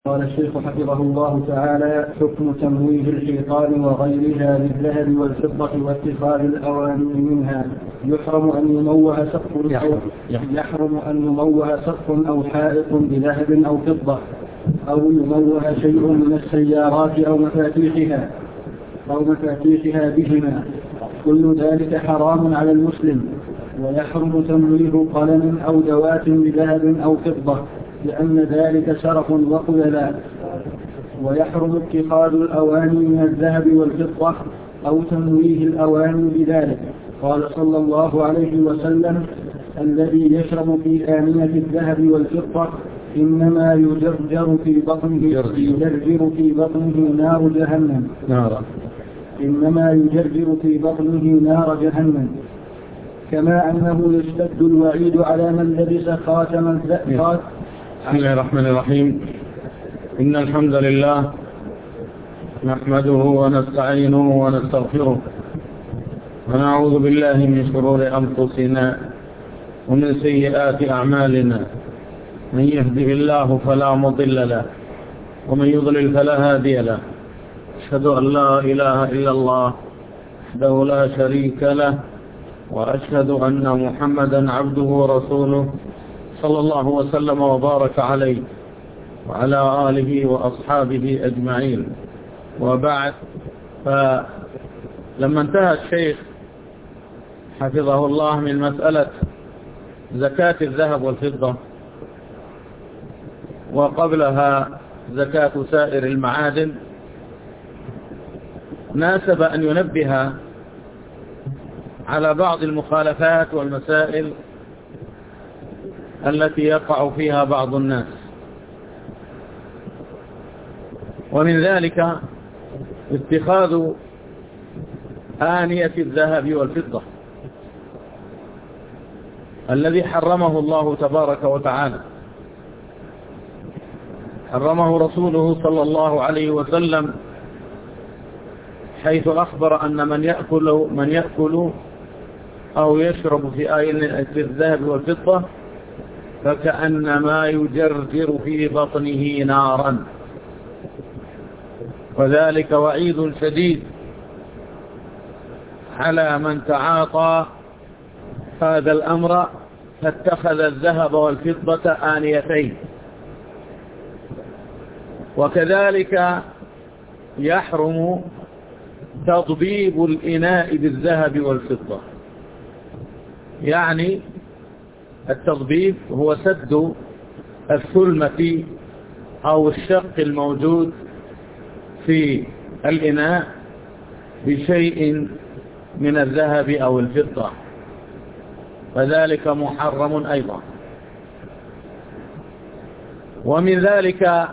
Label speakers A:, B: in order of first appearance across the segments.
A: قال الشيخ حفظه الله تعالى: حكم تمويه الحيطان وغيرها بالذهب والفضة واتخاذ الأواني منها. يحرم أن يموه سقف أو حائط بذهب أو فضة، أو يموه شيء من السيارات أو مفاتيحها بهما. كل ذلك حرام على المسلم. ويحرم تمويه قلم أو دوات بذهب أو فضة، لأن ذلك سرف وخذلاء. ويحرم اتخاذ الأواني من الذهب والفضة أو تمويه الأواني بذلك. قال صلى الله عليه وسلم: الذي يشرب في آنية الذهب والفضة إنما يجرجر في بطنه نار جهنم. نار جهنم. كما أنه يشتد الوعيد على من لبس خاتم الذهب.
B: بسم الله الرحمن الرحيم. إن الحمد لله نحمده ونستعينه ونستغفره، ونعوذ بالله من شرور أنفسنا ومن سيئات أعمالنا. من يهده الله فلا مضل له، ومن يضلل فلا هادي له. أشهد أن لا إله إلا الله وحده لا شريك له، وأشهد أن محمدا عبده ورسوله صلى الله وسلم وبارك عليه وعلى آله وأصحابه أجمعين. وبعد، فلما انتهى الشيخ حفظه الله من مسألة زكاة الذهب والفضة، وقبلها زكاة سائر المعادن، ناسب أن ينبه على بعض المخالفات والمسائل التي يقع فيها بعض الناس. ومن ذلك اتخاذ آنية الذهب والفضة الذي حرمه الله تبارك وتعالى، حرمه رسوله صلى الله عليه وسلم، حيث أخبر أن من يأكل أو يشرب في آنية الذهب والفضة فكأنما يجرجر في بطنه نارا. وذلك وعيد شديد على من تعاطى هذا الأمر فاتخذ الذهب والفضة آنيتين. وكذلك يحرم تضبيب الإناء بالذهب والفضة. يعني التضبيب هو سد الثلمة أو الشق الموجود في الإناء بشيء من الذهب أو الفضة، فذلك محرم أيضا. ومن ذلك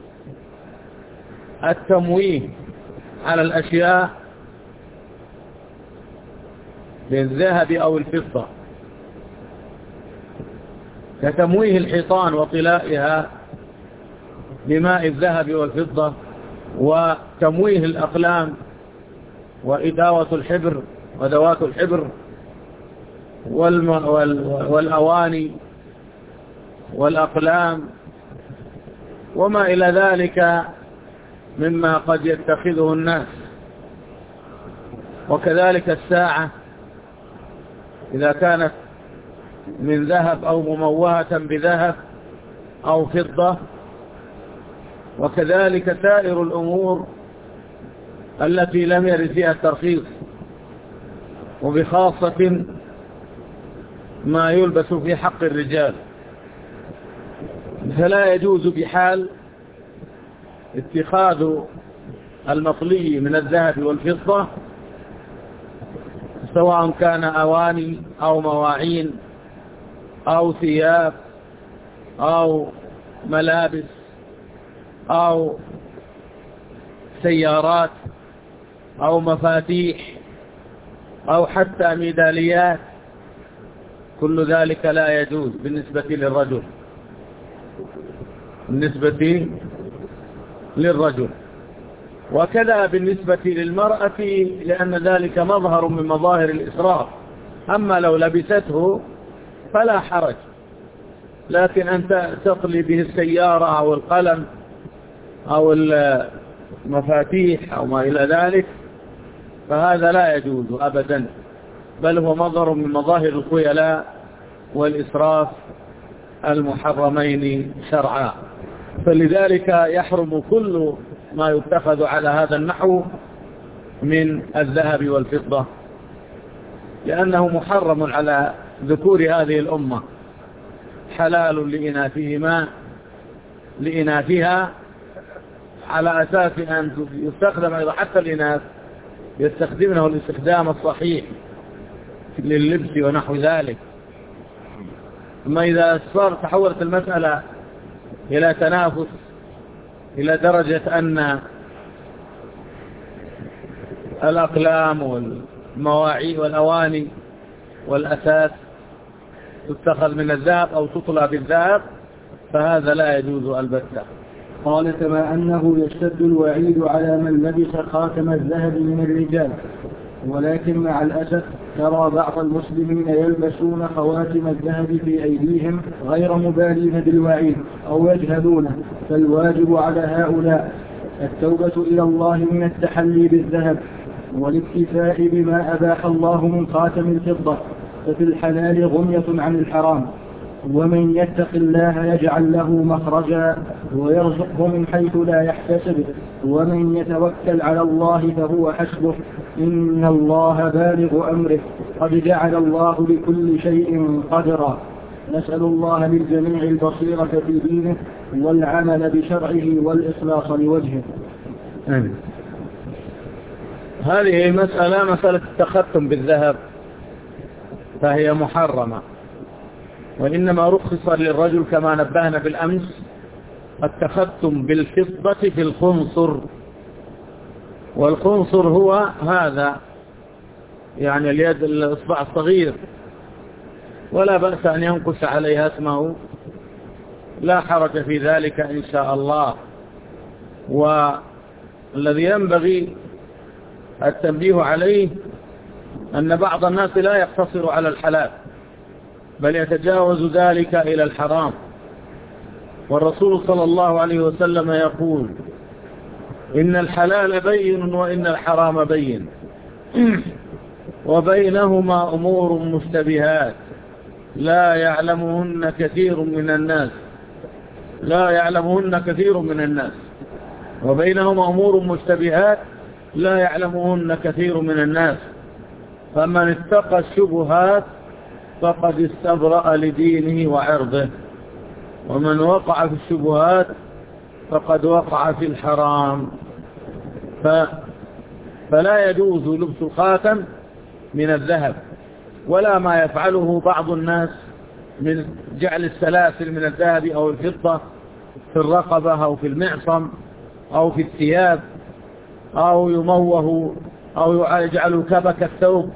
B: التمويه على الأشياء بالذهب أو الفضة، كتمويه الحيطان وطلائها بماء الذهب والفضة، وتمويه الأقلام وإداوة الحبر ودوات الحبر والأواني والأقلام وما إلى ذلك مما قد يتخذه الناس. وكذلك الساعة إذا كانت من ذهب أو مموهة بذهب أو فضة. وكذلك سائر الأمور التي لم يرد فيها الترخيص، وبخاصة ما يلبس في حق الرجال، فلا يجوز بحال اتخاذ المطلي من الذهب والفضة، سواء كان أواني أو مواعين أو ثياب أو ملابس أو سيارات أو مفاتيح أو حتى ميداليات. كل ذلك لا يجوز بالنسبة للرجل. وكذا بالنسبة للمرأة، لأن ذلك مظهر من مظاهر الإسراف. أما لو لبسته فلا حرج، لكن أنت تطلي به السيارة أو القلم أو المفاتيح أو ما إلى ذلك، فهذا لا يجوز أبدا، بل هو مظهر من مظاهر الخيلاء والإسراف المحرمين شرعا. فلذلك يحرم كل ما يتخذ على هذا النحو من الذهب والفضة، لأنه محرم على ذكور هذه الأمة، حلال لإناثها على أساس أن يستخدم أيضا حتى الإناث يستخدمونه الاستخدام الصحيح لللبس ونحو ذلك. أما إذا تحولت المسألة إلى تنافس إلى درجة أن الأقلام والمواعي والأواني والأساس تتخذ من الذهب أو تطلى بالذهب، فهذا لا يجوز البتة.
A: قال: كما أنه يشتد الوعيد على من لبس خاتم الذهب من الرجال، ولكن مع الأسف ترى بعض المسلمين يلبسون خواتم الذهب في أيديهم غير مبالين بالوعيد أو يجهلونه، فالواجب على هؤلاء التوبة إلى الله من التحلي بالذهب والاكتفاء بما أباح الله من خاتم الفضة، ففي الحلال غنية عن الحرام. ومن يتق الله يجعل له مخرجا ويرزقه من حيث لا يحتسب، ومن يتوكل على الله فهو حسبه، إن الله بالغ أمره، قد جعل الله لكل شيء قدرا. نسأل الله للجميع البصيرة في دينه والعمل بشرعه والإخلاص لوجهه.
B: هذه مسألة التختم بالذهب فهي محرمة، وإنما رخص للرجل كما نبهنا بالأمس التختم بالفضة في الخنصر، والخنصر هو هذا يعني اليد الإصبع الصغير، ولا بأس أن ينقص عليها اسمه، لا حرج في ذلك إن شاء الله. والذي ينبغي التنبيه عليه أن بعض الناس لا يقتصر على الحلال بل يتجاوز ذلك إلى الحرام، والرسول صلى الله عليه وسلم يقول: إن الحلال بين وإن الحرام بين وبينهما أمور مشتبهات لا يعلمهن كثير من الناس وبينهما أمور مشتبهات لا يعلمهن كثير من الناس، فمن اتقى الشبهات فقد استبرأ لدينه وعرضه، ومن وقع في الشبهات فقد وقع في الحرام. فلا يجوز لبس الخاتم من الذهب، ولا ما يفعله بعض الناس من جعل السلاسل من الذهب أو الفضة في الرقبة أو في المعصم أو في الثياب، أو يموه أو يجعل كبك الثوب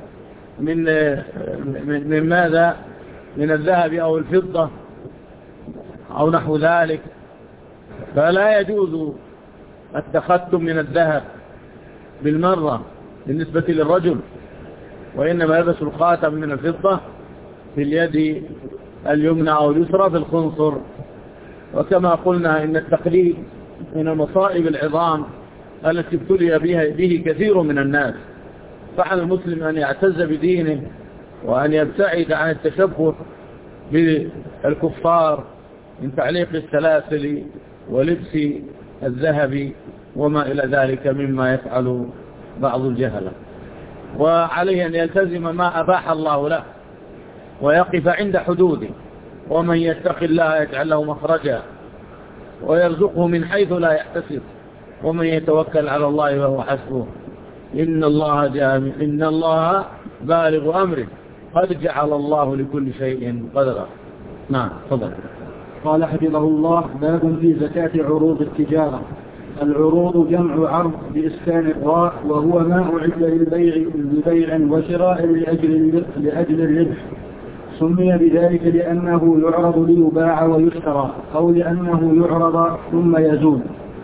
B: من ماذا؟ من الذهب أو الفضة أو نحو ذلك. فلا يجوز التختم من الذهب بالمرة بالنسبة للرجل، وإنما يلبس الخاتم من الفضة في اليد اليمنى أو اليسرى في الخنصر. وكما قلنا إن التقليد من المصائب العظام التي ابتلي به كثير من الناس، فعلى المسلم أن يعتز بدينه وأن يبتعد عن التشبه بالكفار من تعليق السلاسل ولبس الذهب وما إلى ذلك مما يفعل بعض الجهلة. وعليه أن يلتزم ما أباح الله له ويقف عند حدوده، ومن يتق الله يجعل له مخرجا ويرزقه من حيث لا يحتسب، ومن يتوكل على الله وهو حسبه، إن الله بالغ أمره، قد جعل الله لكل شيء قدرا. نعم، تفضل.
A: قال حفظه الله: باب في زكاة عروض التجارة. العروض جمع عرض بإسكان الراء، وهو ما أعد لبيع وشراء لأجل الربح. سمي بذلك لأنه يعرض ليباع ويشترى، أو لأنه يعرض ثم يزول.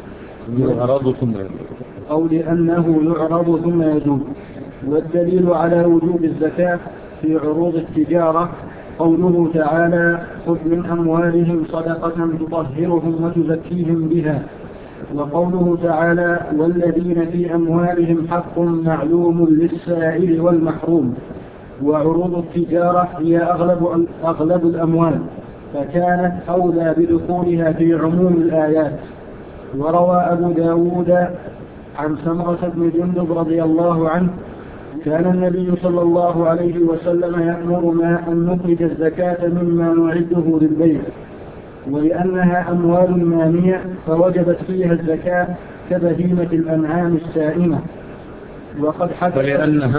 A: والدليل على وجوب الزكاة في عروض التجارة قوله تعالى: خذ من أموالهم صدقة تطهرهم وتزكيهم بها وقوله تعالى والذين في أموالهم حق معلوم للسائل والمحروم. وعروض التجارة هي أغلب الأموال، فكانت أولى بدخولها في عموم الآيات. وروى أبو داود عن سمرة بن جندب رضي الله عنه كان النبي صلى الله عليه وسلم يأمرنا أن نخرج الزكاة مما نعده للبيع، ولأنها أموال نامية فوجبت فيها الزكاة كبهيمة الأنعام السائمة. وقد حكى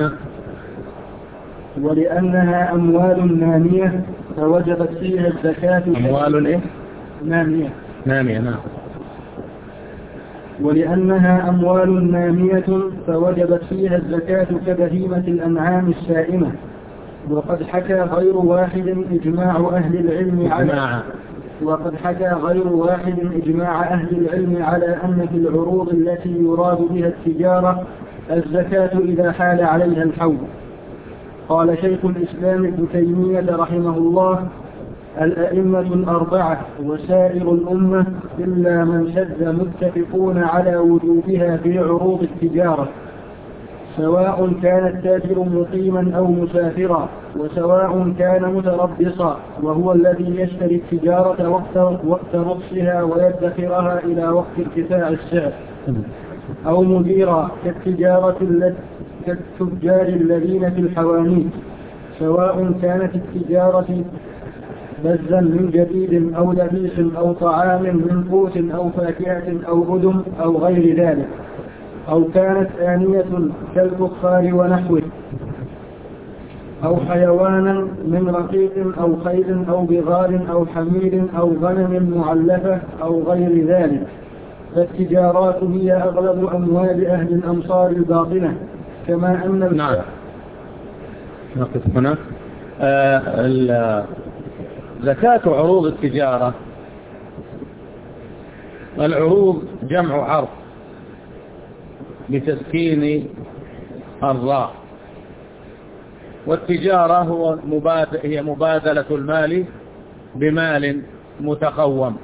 A: ولأنها أموال نامية فوجبت فيها الزكاة
B: أموال إيه؟
A: نامية
B: نعم.
A: ولأنها أموال نامية فوجبت فيها الزكاة كبهيمة الأنعام السائمة. وقد حكى غير واحد إجماع أهل العلم على أن في العروض التي يراد بها التجارة الزكاة إذا حال عليها الحول. قال شيخ الإسلام ابن تيمية رحمه الله الأئمة الأربعة وسائر الأمة إلا من شذ متفقون على وجوبها في عروض التجارة، سواء كان التاجر مقيما أو مسافرا، وسواء كان متربصا وهو الذي يشتري التجارة وقت رخصها ويدخرها إلى وقت ارتفاع السعر، أو مديرا كالتجار الذين في الحوانيت، سواء كانت التجارة بزا من جديد أو لبيس أو طعام من قوت أو فاكهة أو أدم أو غير ذلك، أو كانت آنية كالفخار ونحوه، أو حيوانا من رقيق أو خيل أو بغال أو حمير أو غنم معلفة أو غير ذلك. فالتجارات هي أغلب أموال أهل الأمصار الباطنة، كما أن
B: نعم. نقف هنا. زكاة عروض التجارة، العروض جمع عرض بتسكين الراء، والتجارة هي مبادلة المال بمال متقوم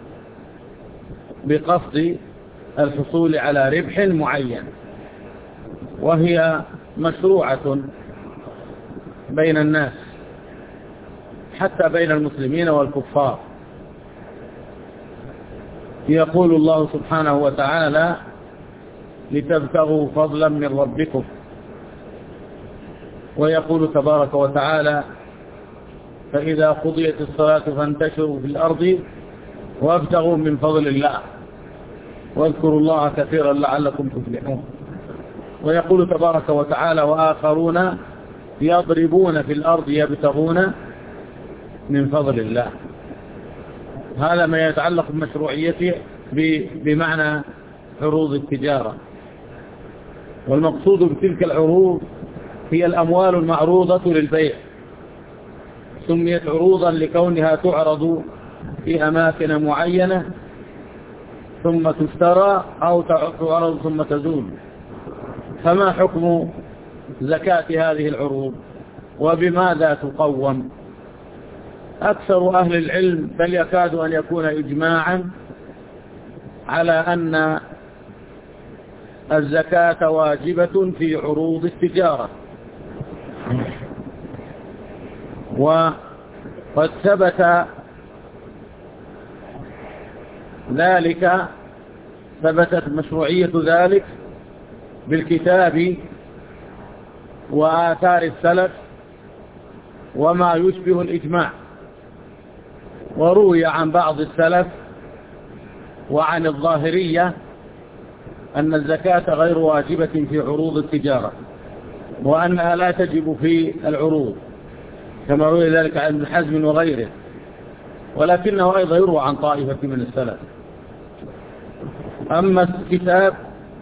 B: بقصد الحصول على ربح معين، وهي مشروعة بين الناس حتى بين المسلمين والكفار. يقول الله سبحانه وتعالى لتبتغوا فضلا من ربكم، ويقول تبارك وتعالى فإذا قضيت الصلاة فانتشروا في الأرض وابتغوا من فضل الله واذكروا الله كثيرا لعلكم تفلحون. ويقول تبارك وتعالى وآخرون يضربون في الأرض يبتغون من فضل الله. هذا ما يتعلق بمشروعيته بمعنى عروض التجارة. والمقصود بتلك العروض هي الأموال المعروضة للبيع، سميت عروضا لكونها تعرض في أماكن معينة ثم تشترى أو تعرض ثم تزول. فما حكم زكاة هذه العروض وبماذا تقوم؟ أكثر أهل العلم بل يكاد أن يكون إجماعا على أن الزكاة واجبة في عروض التجارة. وقد ثبت ذلك، ثبتت مشروعية ذلك بالكتاب وآثار السلف وما يشبه الإجماع. وروي عن بعض السلف وعن الظاهرية أن الزكاة غير واجبة في عروض التجارة، وأنها لا تجب في العروض، كما روي ذلك عن ابن حزم وغيره، ولكنه أيضا يروى عن طائفة من السلف. أما الكتاب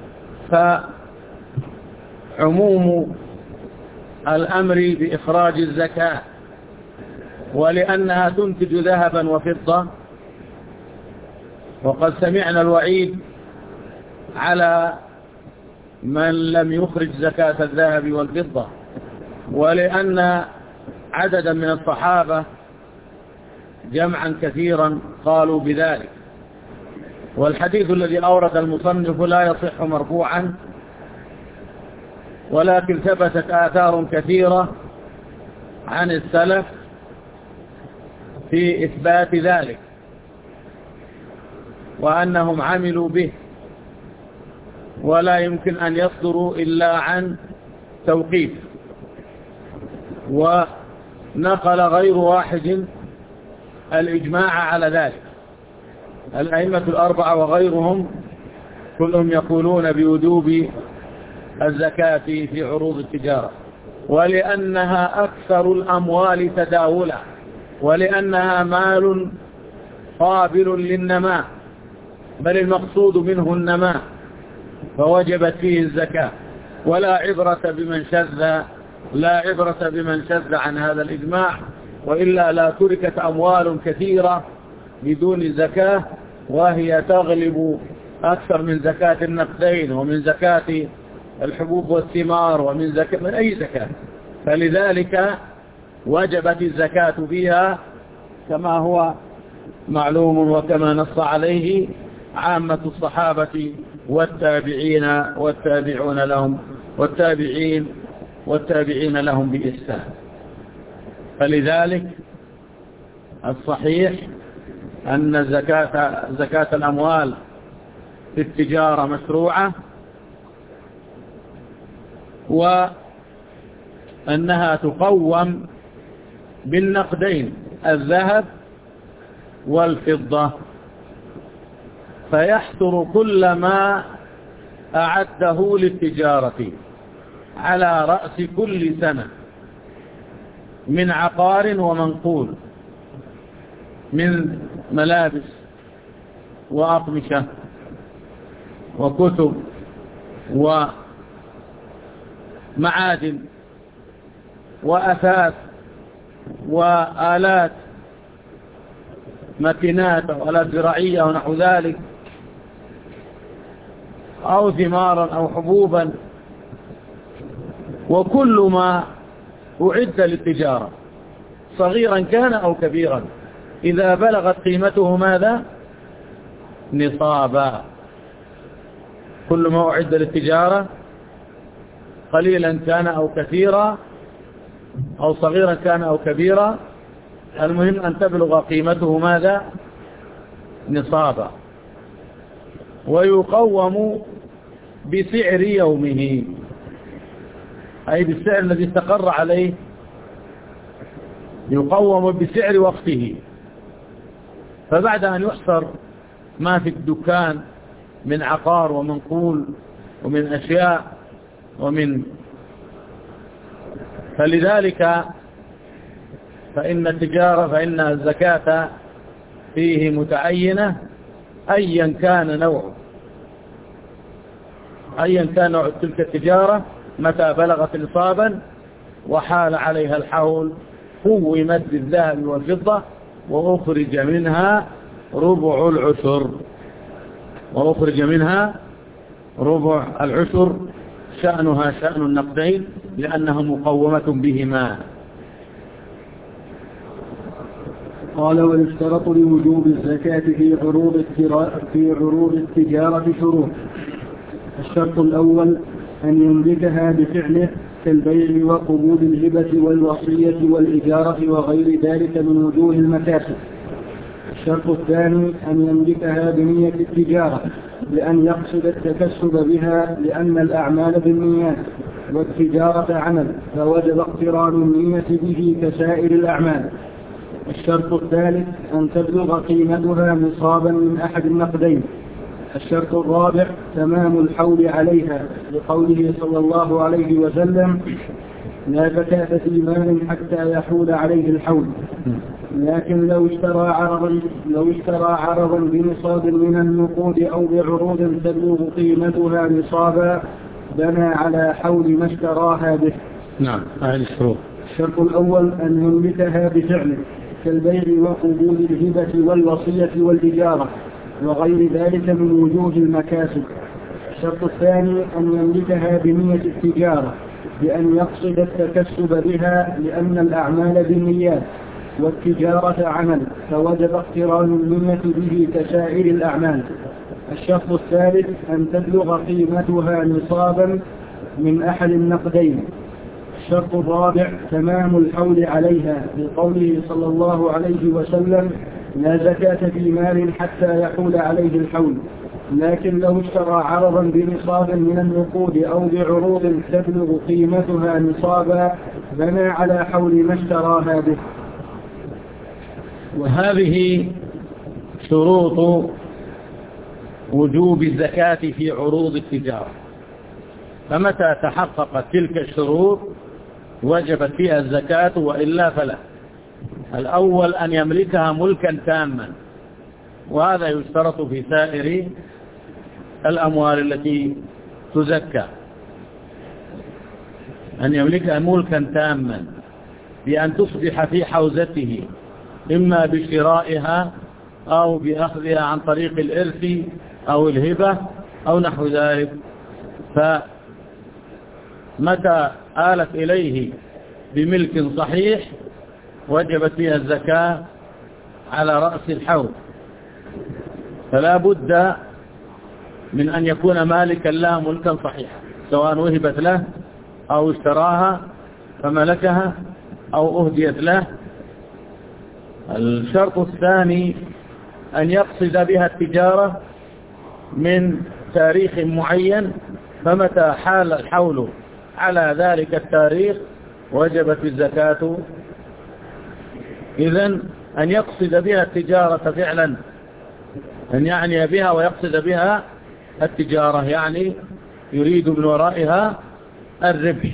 B: فعموم الأمر بإخراج الزكاة، ولأنها تنتج ذهبا وفضة، وقد سمعنا الوعيد على من لم يخرج زكاة الذهب والفضة، ولأن عددا من الصحابة جمعا كثيرا قالوا بذلك. والحديث الذي أورد المصنف لا يصح مرفوعا، ولكن ثبتت آثار كثيرة عن السلف في إثبات ذلك وأنهم عملوا به، ولا يمكن أن يصدروا إلا عن توقيف. ونقل غير واحد الإجماع على ذلك، الأئمة الأربعة وغيرهم كلهم يقولون بوجوب الزكاة في عروض التجارة، ولأنها أكثر الأموال تداولا، ولأنها مال قابل للنماء، بل المقصود منه النماء، فوجبت فيه الزكاة. ولا عبرة بمن شذ عن هذا الإجماع، وإلا لا تركت أموال كثيرة بدون زكاة، وهي تغلب أكثر من زكاة النقدين ومن زكاة الحبوب والثمار من أي زكاة. فلذلك وجبت الزكاة فيها كما هو معلوم، وكما نص عليه عامة الصحابة والتابعين لهم بإحسان. فلذلك الصحيح أن زكاة الأموال في التجارة مشروعة، وأنها تقوم بالنقدين الذهب والفضة، فيحصر كل ما أعده للتجارة على رأس كل سنة من عقار ومنقول، من ملابس وأقمشة وكتب ومعادن وأثاث وآلات ماكينات أو آلات زراعية ونحو ذلك، أو ثمارا أو حبوبا، وكل ما أعد للتجارة صغيرا كان أو كبيرا إذا بلغت قيمته ماذا؟ نصابا. كل ما أعد للتجارة قليلا كان أو كثيرا أو صغيرا كان أو كبيرا، المهم أن تبلغ قيمته ماذا؟ نصابا. ويقوم بسعر يومه، أي بالسعر الذي استقر عليه، يقوم بسعر وقته. فبعد أن يحصر ما في الدكان من عقار ومنقول ومن أشياء فلذلك فإن الزكاة فيه متعينة أيا كان نوع تلك التجارة، متى بلغت نصابا وحال عليها الحول قومت بالذهب والفضة وأخرج منها ربع العشر، شأنها شأن النقدين لأنها مقومة بهما.
A: قال: ويشترط لوجوب الزكاة في عروض التجارة شروط. الشرط الأول أن يملكها بفعله كالبيع وقبول الهبة والوصية والإجارة وغير ذلك من وجوه المكاسب. الشرط الثاني أن يملكها بنية التجارة لأن يقصد التكسب بها، لأن الأعمال بالنيات والتجارة عمل، فوجب اقتران النية به كسائر الأعمال. الشرط الثالث أن تبلغ قيمتها نصابا من أحد النقدين. الشرط الرابع تمام الحول عليها، لقوله صلى الله عليه وسلم: لا زكاة في مال حتى يحول عليه الحول. لكن لو اشترى عرضا بنصاب من النقود أو بعروض تبلغ قيمتها نصابا بنى على حول ما اشتراها به.
B: نعم. الشروط:
A: الشرط الأول أن يملكها بفعله كالبيع وقبول الهبة والوصية والإجارة وغير ذلك من وجوه المكاسب. الشرط الثاني أن يملكها بنية التجارة بأن يقصد التكسب بها، لأن الأعمال بالنيات والتجارة عمل، فوجب اقتران النية به كسائر الأعمال. الشرط الثالث أن تبلغ قيمتها نصابا من أحد النقدين. الشرط الرابع تمام الحول عليها، لقوله صلى الله عليه وسلم: لا زكاة في مال حتى يحول عليه الحول، لكن لو اشترى عرضا بنصاب من النقود أو بعروض تبلغ قيمتها نصابا بنى على حول ما اشتراها به.
B: وهذه شروط وجوب الزكاة في عروض التجارة، فمتى تحققت تلك الشروط وجبت فيها الزكاة، وإلا فلا. الأول أن يملكها ملكا تاما، وهذا يشترط في سائر الأموال التي تزكى، أن يملكها ملكا تاما بأن تصبح في حوزته، إما بشرائها أو بأخذها عن طريق الإرث أو الهبة أو نحو ذلك. فمتى آلت إليه بملك صحيح وجبت فيها الزكاة على رأس الحول. فلا بد من أن يكون مالكا لها ملكا صحيحا، سواء وهبت له أو اشتراها فملكها أو أهديت له. الشرط الثاني أن يقصد بها التجارة من تاريخ معين، فمتى حال الحول على ذلك التاريخ وجبت الزكاة. إذن أن يقصد بها التجارة فعلا، أن يعني بها ويقصد بها التجارة، يعني يريد من ورائها الربح.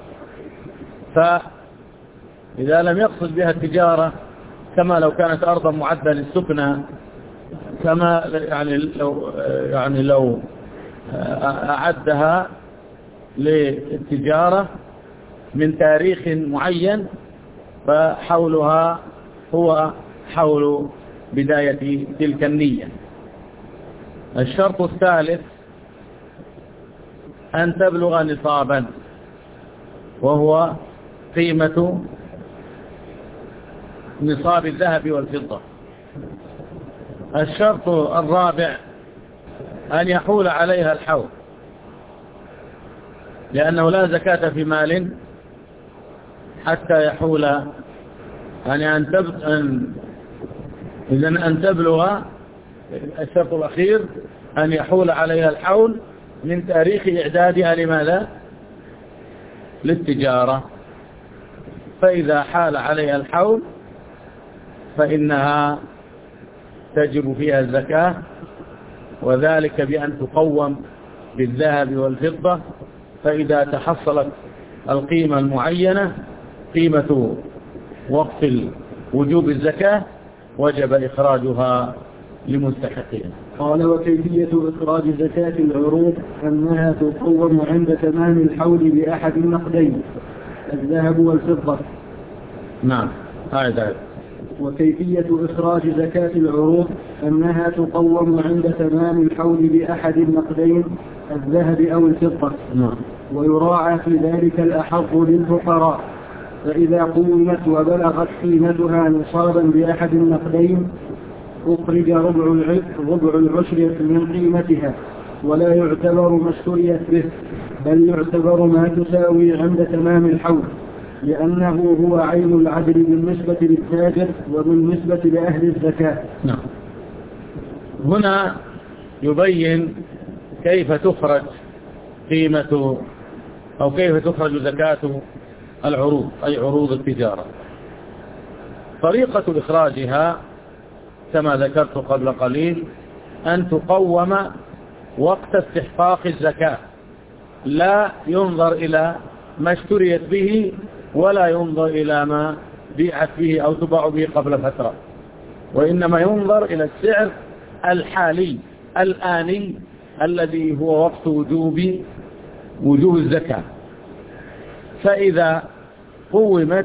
B: فإذا لم يقصد بها التجارة، كما لو كانت أرضا معدة للسكنى، كما يعني لو أعدها للتجارة من تاريخ معين، فحولها هو حول بداية تلك النية. الشرط الثالث أن تبلغ نصابا، وهو قيمة نصاب الذهب والفضة. الشرط الرابع أن يحول عليها الحول، لأنه لا زكاة في مال حتى يحول، يعني أن تبلغ. الشرط الأخير أن يحول عليها الحول من تاريخ إعدادها لماذا؟ للتجارة. فإذا حال عليها الحول فإنها تجب فيها الزكاة، وذلك بأن تقوم بالذهب والفضة. فإذا تحصلت القيمة المعينة، قيمة وقت وجوب الزكاة، وجب إخراجها لمستحقين.
A: قال: وكيفية إخراج زكاة العروض أنها تقوم عند تمام الحول بأحد النقدين، الذهب والفضة.
B: نعم، هذا.
A: وكيفية إخراج زكاة العروض أنها تقوم عند تمام الحول بأحد النقدين، الذهب أو الفضة.
B: نعم.
A: ويراعى في ذلك الأحظ للفقراء، فإذا قومت وبلغت قيمتها نصابا بأحد النقدين أخرج ربع العشر من قيمتها، ولا يعتبر ما اشتريت به، بل يعتبر ما تساوي عند تمام الحول، لأنه هو عين العدل بالنسبة للتاجر وبالنسبة لأهل الزكاة.
B: نعم. هنا يبين كيف تخرج قيمة أو كيف تخرج زكاة العروض، أي عروض التجارة. طريقة إخراجها كما ذكرت قبل قليل أن تقوم وقت استحقاق الزكاة، لا ينظر إلى ما اشتريت به ولا ينظر إلى ما بيعت به أو تباع به قبل فترة، وإنما ينظر إلى السعر الحالي الآني الذي هو وقت وجوب الزكاة. فإذا قومت،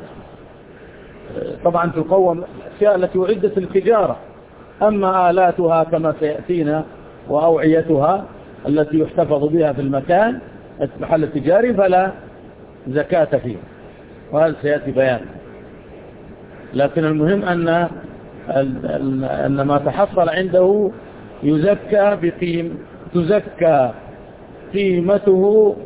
B: طبعا تقوم الأشياء التي أعدت للتجارة، أما آلاتها كما سيأتينا وأوعيتها التي يحتفظ بها في المكان المحل التجاري فلا زكاة فيه، وهذا سيأتي بيان. لكن المهم أن ما تحصل عنده يزكى تزكى قيمته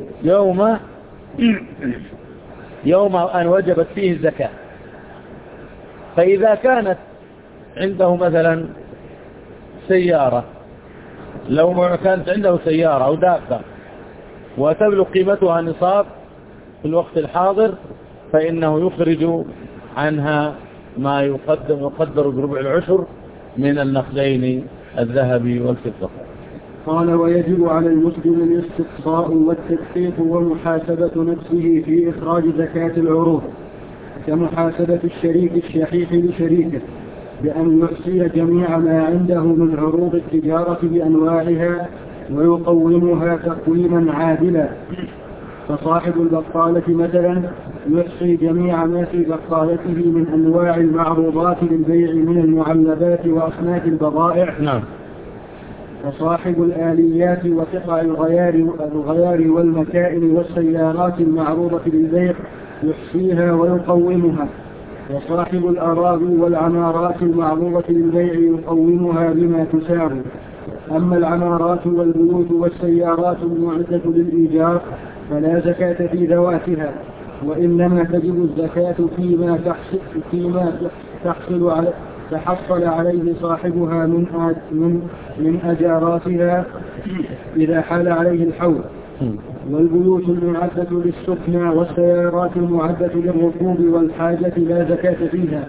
B: يوم أن وجبت فيه الزكاة. فإذا كانت عنده مثلا سيارة، لو كانت عنده سيارة أو دابة وتبلغ قيمتها نصاب في الوقت الحاضر، فإنه يخرج عنها ما يقدر بربع العشر من النقدين الذهب والفضة.
A: قال: ويجب على المسلم الاستقصاء والتدقيق ومحاسبة نفسه في إخراج زكاة العروض، كمحاسبة الشريك الشحيح لشريكه بأن يحصي جميع ما عنده من عروض التجارة بأنواعها ويقومها تقويما عادلا. فصاحب البقالة مثلا يحصي جميع ما في بقالته من أنواع المعروضات للبيع من المعلبات وأصناف البضائع.
B: نعم.
A: وصاحب الآليات وقطع الغيار والمكائن والسيارات المعروضة للبيع يحصيها ويقومها. وصاحب الأراضي والعمارات المعروضة للبيع يقومها بما تساوي. أما العمارات والبيوت والسيارات المعدة للإيجار فلا زكاة في ذواتها، وإنما تجب الزكاة فيما تحصل عليه صاحبها من أجاراتها إذا حال عليه الحول. والبيوت المعدة للسكنى والسيارات المعدة للركوب والحاجة لا زكاة فيها.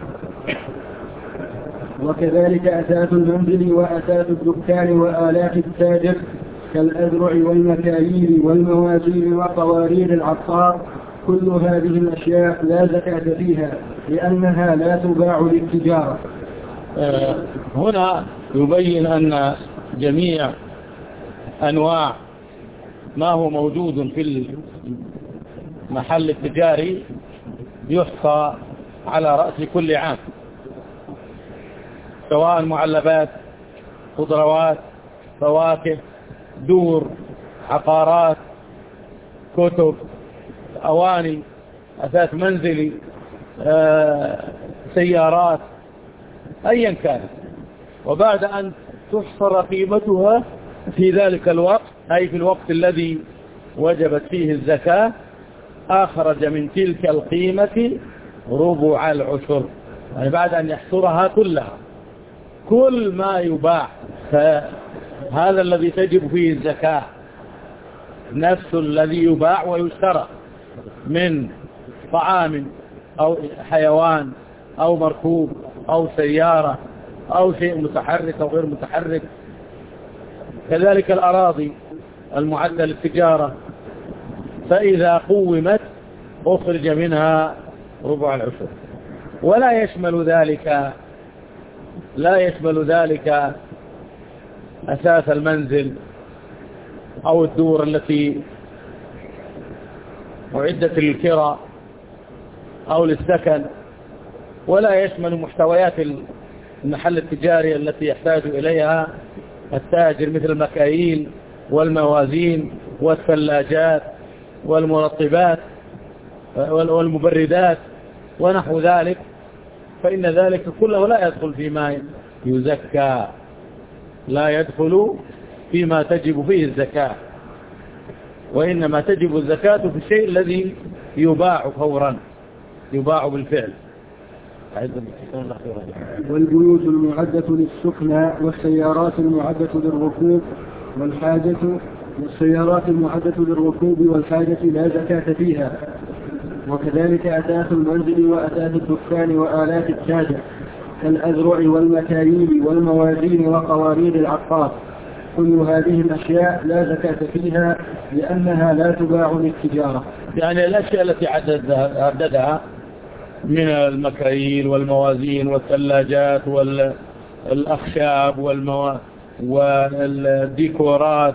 A: وكذلك أثاث المنزل وأثاث الدكان وآلات التاجر كالأذرع والمكاييل والموازين وقوارير العطار، كل هذه الأشياء لا زكاة فيها لأنها لا تباع للتجارة.
B: هنا يبين أن جميع أنواع ما هو موجود في المحل التجاري يحصى على رأس كل عام، سواء معلبات، خضروات، فواكه، دور، عقارات، كتب، أواني، أثاث منزلي، سيارات، أيا كانت. وبعد أن تحصر قيمتها في ذلك الوقت، أي في الوقت الذي وجبت فيه الزكاة، أخرج من تلك القيمة ربع العشر، يعني بعد أن يحصرها كلها، كل ما يباع، فهذا الذي تجب فيه الزكاة نفس الذي يباع ويشترى من طعام أو حيوان أو مركوب أو سيارة أو شيء متحرك أو غير متحرك. كذلك الأراضي المعدة للتجارة، فإذا قومت أخرج منها ربع العشر. ولا يشمل ذلك أساس المنزل أو الدور التي أعدت للكراء أو للسكن، ولا يشمل محتويات المحل التجاري التي يحتاج إليها التاجر، مثل المكاييل والموازين والثلاجات والمرطبات والمبردات ونحو ذلك، فإن ذلك كله لا يدخل فيما يزكى، لا يدخل فيما تجب فيه الزكاة، وإنما تجب الزكاة في الشيء الذي يباع فورا، يباع بالفعل.
A: والبيوت المعدة للسكنى والسيارات المعدة للركوب والحاجة والسيارات المعدة للركوب والحاجة لا زكاة فيها. وكذلك أثاث المنزل وأثاث الدكان وآلات التاجر كالأذرع والمكاييل والموازين وقوارير العطار، كل هذه الأشياء لا زكاة فيها لأنها لا تباع للتجارة.
B: يعني الأشياء التي عددها من المكاييل والموازين والثلاجات والأخشاب والديكورات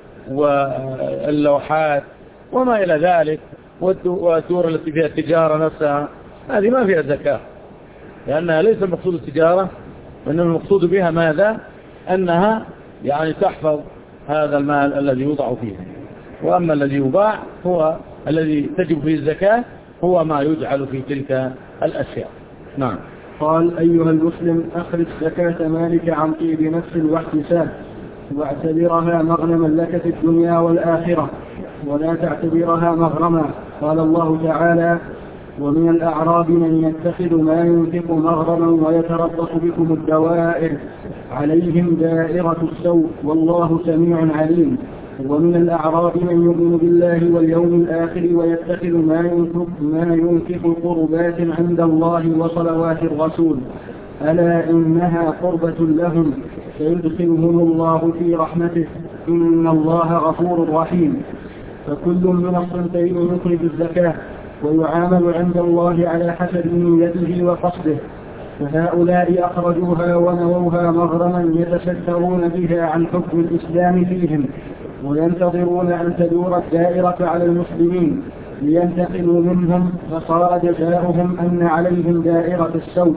B: واللوحات وما إلى ذلك، والدور التي فيها التجارة نفسها، هذه ما فيها زكاة، لأنها ليس المقصود التجارة، وإنما المقصود بها ماذا؟ أنها يعني تحفظ هذا المال الذي يوضع فيه. وأما الذي يباع هو الذي تجب فيه الزكاة، هو ما يجعل في تلك الأشياء. نعم.
A: قال: أيها المسلم، أخرج زكاة مالك عن طيب نفس واحتساب، واعتبرها مغنما لك في الدنيا والآخرة، ولا تعتبرها مغرما. قال الله تعالى: ومن الأعراب من يتخذ ما ينفق مغرما ويتربص بكم الدوائر عليهم دائرة السوء والله سميع عليم. ومن الأعراب من يؤمن بالله واليوم الآخر ويتخذ ما ينفق قربات عند الله وصلوات الرسول، ألا إنها قربة لهم سيدخلهم الله في رحمته إن الله غفور رحيم. فكل من الصنفين يخرج الزكاة ويعامل عند الله على حسب نيته وقصده، فهؤلاء أخرجوها ونووها مغرما يتسترون بها عن حكم الإسلام فيهم، وينتظرون أن تدور الدائرة على المسلمين لينتقموا منهم، فصار جزاؤهم أن عليهم دائرة السوء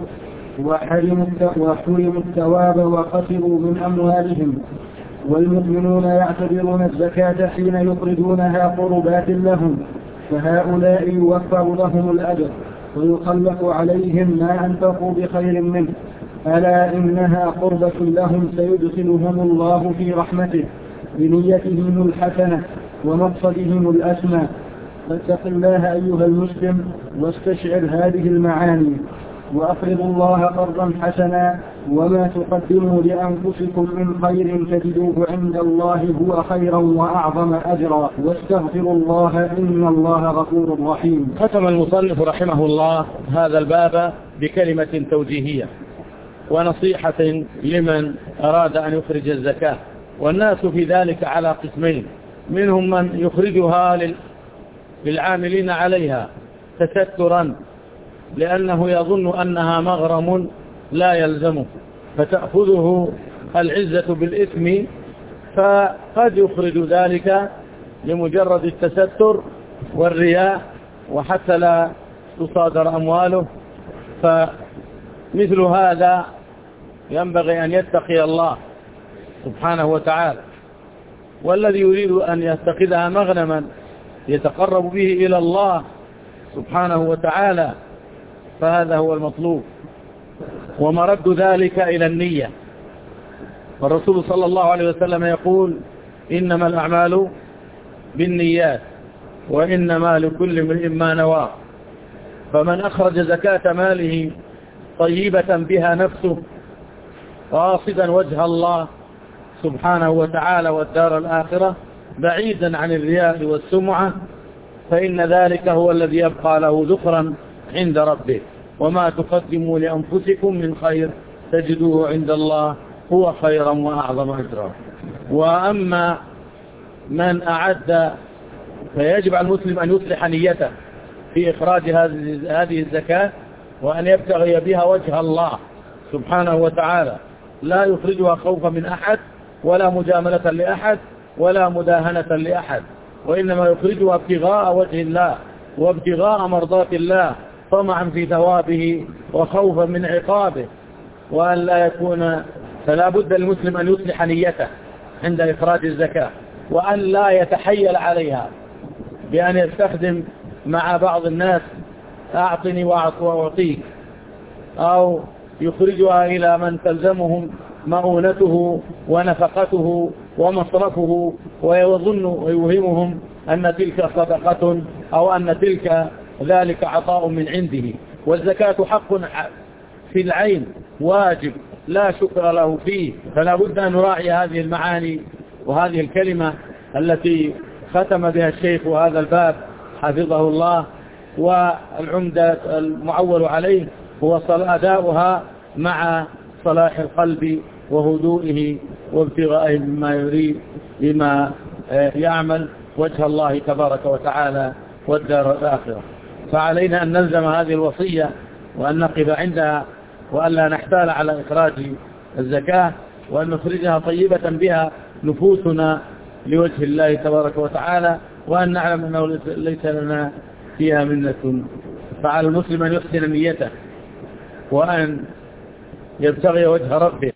A: وحرموا الثواب وخسروا من أموالهم. والمؤمنون يعتبرون الزكاة حين يخرجونها قربات لهم، فهؤلاء يوفر لهم الأجر ويخلق عليهم ما أنفقوا بخير منه، ألا إنها قربة لهم سيدخلهم الله في رحمته بنيتهم الحسنة ومقصدهم الأسمى. فاتق الله أيها المسلم واستشعر هذه المعاني، وأقرضوا الله قرضا حسنا، وما تقدموا لأنفسكم من خير تجدوه عند الله هو خيرا وأعظم أجرا، واستغفروا الله إن الله غفور رحيم.
B: ختم المصنف رحمه الله هذا الباب بكلمة توجيهية ونصيحة لمن أراد أن يخرج الزكاة. والناس في ذلك على قسمين: منهم من يخرجها للعاملين عليها تسترا لأنه يظن أنها مغرم لا يلزمه فتأخذه العزة بالإثم، فقد يخرج ذلك لمجرد التستر والرياء وحتى لا تصادر أمواله. فمثل هذا ينبغي أن يتقي الله سبحانه وتعالى، والذي يريد أن يتخذها مغنما يتقرب به إلى الله سبحانه وتعالى فهذا هو المطلوب، ومرد ذلك إلى النية. والرسول صلى الله عليه وسلم يقول: إنما الأعمال بالنيات وإنما لكل امرئ ما نوى. فمن أخرج زكاة ماله طيبة بها نفسه قاصدا وجه الله سبحانه وتعالى والدار الآخرة بعيدا عن الرياء والسمعة، فإن ذلك هو الذي يبقى له ذخرا عند ربه. وما تقدموا لأنفسكم من خير تجدوه عند الله هو خيرا وأعظم أجرا. وأما من أعد فيجب على المسلم أن يصلح نيته في إخراج هذه الزكاة وأن يبتغي بها وجه الله سبحانه وتعالى، لا يخرجها خوفا من أحد ولا مجاملة لأحد ولا مداهنة لأحد، وإنما يخرجها ابتغاء وجه الله وابتغاء مرضات الله طمعا في ثوابه وخوفا من عقابه. وأن لا يكون، فلا بد للمسلم أن يصلح نيته عند إخراج الزكاة، وأن لا يتحيل عليها بأن يستخدم مع بعض الناس أعطني وأعطيك، أو يخرجها إلى من تلزمهم مؤونته ونفقته ومصرفه ويظن ويوهمهم أن تلك صدقة أو أن تلك ذلك عطاء من عنده. والزكاة حق في العين واجب لا شكر له فيه، فلا بد أن نراعي هذه المعاني وهذه الكلمة التي ختم بها الشيخ هذا الباب حفظه الله. والعمدة المعول عليه هو أداؤها مع صلاح القلب وهدوئه وابتغائه مما يريد بما يعمل وجه الله تبارك وتعالى والدار الآخرة. فعلينا أن نلزم هذه الوصية وأن نقف عندها، وأن لا نحتال على إخراج الزكاة، وأن نخرجها طيبة بها نفوسنا لوجه الله تبارك وتعالى، وأن نعلم أنه ليس لنا فيها منة. فعلى المسلم أن يحسن نيته وأن يبتغي وجه ربه.